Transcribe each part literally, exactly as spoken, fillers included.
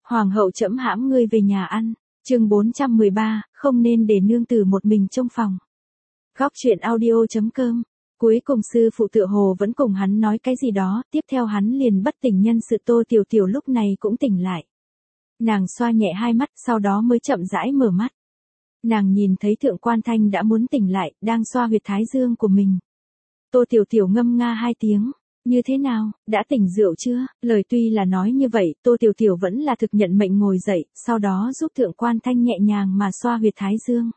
Hoàng hậu trẫm hãm ngươi về nhà ăn. Chương bốn trăm mười ba, không nên để nương tử một mình trong phòng. Góc truyện audio.com. Cuối cùng sư phụ tựa hồ vẫn cùng hắn nói cái gì đó, tiếp theo hắn liền bất tỉnh nhân sự. Tô Tiểu Tiểu lúc này cũng tỉnh lại. Nàng xoa nhẹ hai mắt, sau đó mới chậm rãi mở mắt. Nàng nhìn thấy Thượng Quan Thanh đã muốn tỉnh lại, đang xoa huyệt thái dương của mình. Tô Tiểu Tiểu ngâm nga hai tiếng. Như thế nào, đã tỉnh rượu chưa? Lời tuy là nói như vậy, Tô Tiểu Tiểu vẫn là thực nhận mệnh ngồi dậy, sau đó giúp Thượng Quan Thanh nhẹ nhàng mà xoa huyệt thái dương.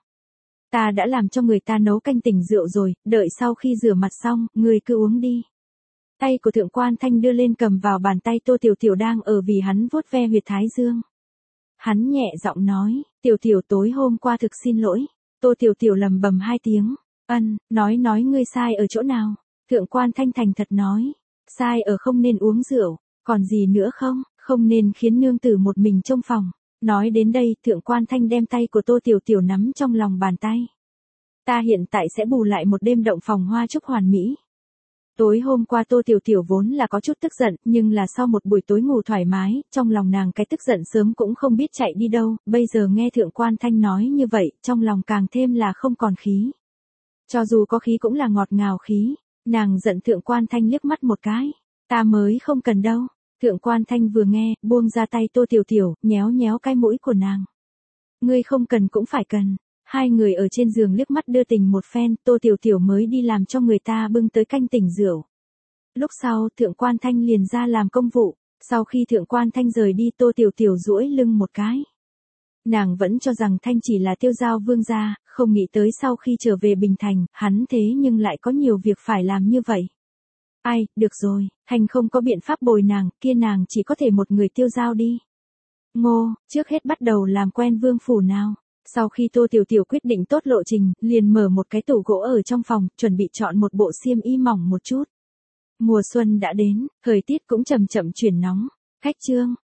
Ta đã làm cho người ta nấu canh tỉnh rượu rồi, đợi sau khi rửa mặt xong, người cứ uống đi. Tay của Thượng Quan Thanh đưa lên cầm vào bàn tay Tô Tiểu Tiểu đang ở vì hắn vuốt ve huyệt thái dương. Hắn nhẹ giọng nói, Tiểu Tiểu tối hôm qua thực xin lỗi. Tô Tiểu Tiểu lầm bầm hai tiếng, ân, nói nói ngươi sai ở chỗ nào? Thượng Quan Thanh thành thật nói, sai ở không nên uống rượu, còn gì nữa không, không nên khiến nương tử một mình trong phòng. Nói đến đây, Thượng Quan Thanh đem tay của Tô Tiểu Tiểu nắm trong lòng bàn tay. Ta hiện tại sẽ bù lại một đêm động phòng hoa chúc hoàn mỹ. Tối hôm qua Tô Tiểu Tiểu vốn là có chút tức giận, nhưng là sau một buổi tối ngủ thoải mái, trong lòng nàng cái tức giận sớm cũng không biết chạy đi đâu, bây giờ nghe Thượng Quan Thanh nói như vậy, trong lòng càng thêm là không còn khí. Cho dù có khí cũng là ngọt ngào khí, nàng giận Thượng Quan Thanh liếc mắt một cái, ta mới không cần đâu. Thượng Quan Thanh vừa nghe, buông ra tay Tô Tiểu Tiểu, nhéo nhéo cái mũi của nàng. Ngươi không cần cũng phải cần. Hai người ở trên giường liếc mắt đưa tình một phen, Tô Tiểu Tiểu mới đi làm cho người ta bưng tới canh tỉnh rượu. Lúc sau, Thượng Quan Thanh liền ra làm công vụ. Sau khi Thượng Quan Thanh rời đi, Tô Tiểu Tiểu duỗi lưng một cái. Nàng vẫn cho rằng Thanh chỉ là tiêu giao vương gia, không nghĩ tới sau khi trở về Bình Thành, hắn thế nhưng lại có nhiều việc phải làm như vậy. Ai, được rồi, Thanh không có biện pháp bồi nàng, kia nàng chỉ có thể một người tiêu giao đi. Ngô, trước hết bắt đầu làm quen vương phủ nào. Sau khi Tô Tiểu Tiểu quyết định tốt lộ trình, liền mở một cái tủ gỗ ở trong phòng, chuẩn bị chọn một bộ xiêm y mỏng một chút. Mùa xuân đã đến, thời tiết cũng chậm chậm chuyển nóng. Khách trương,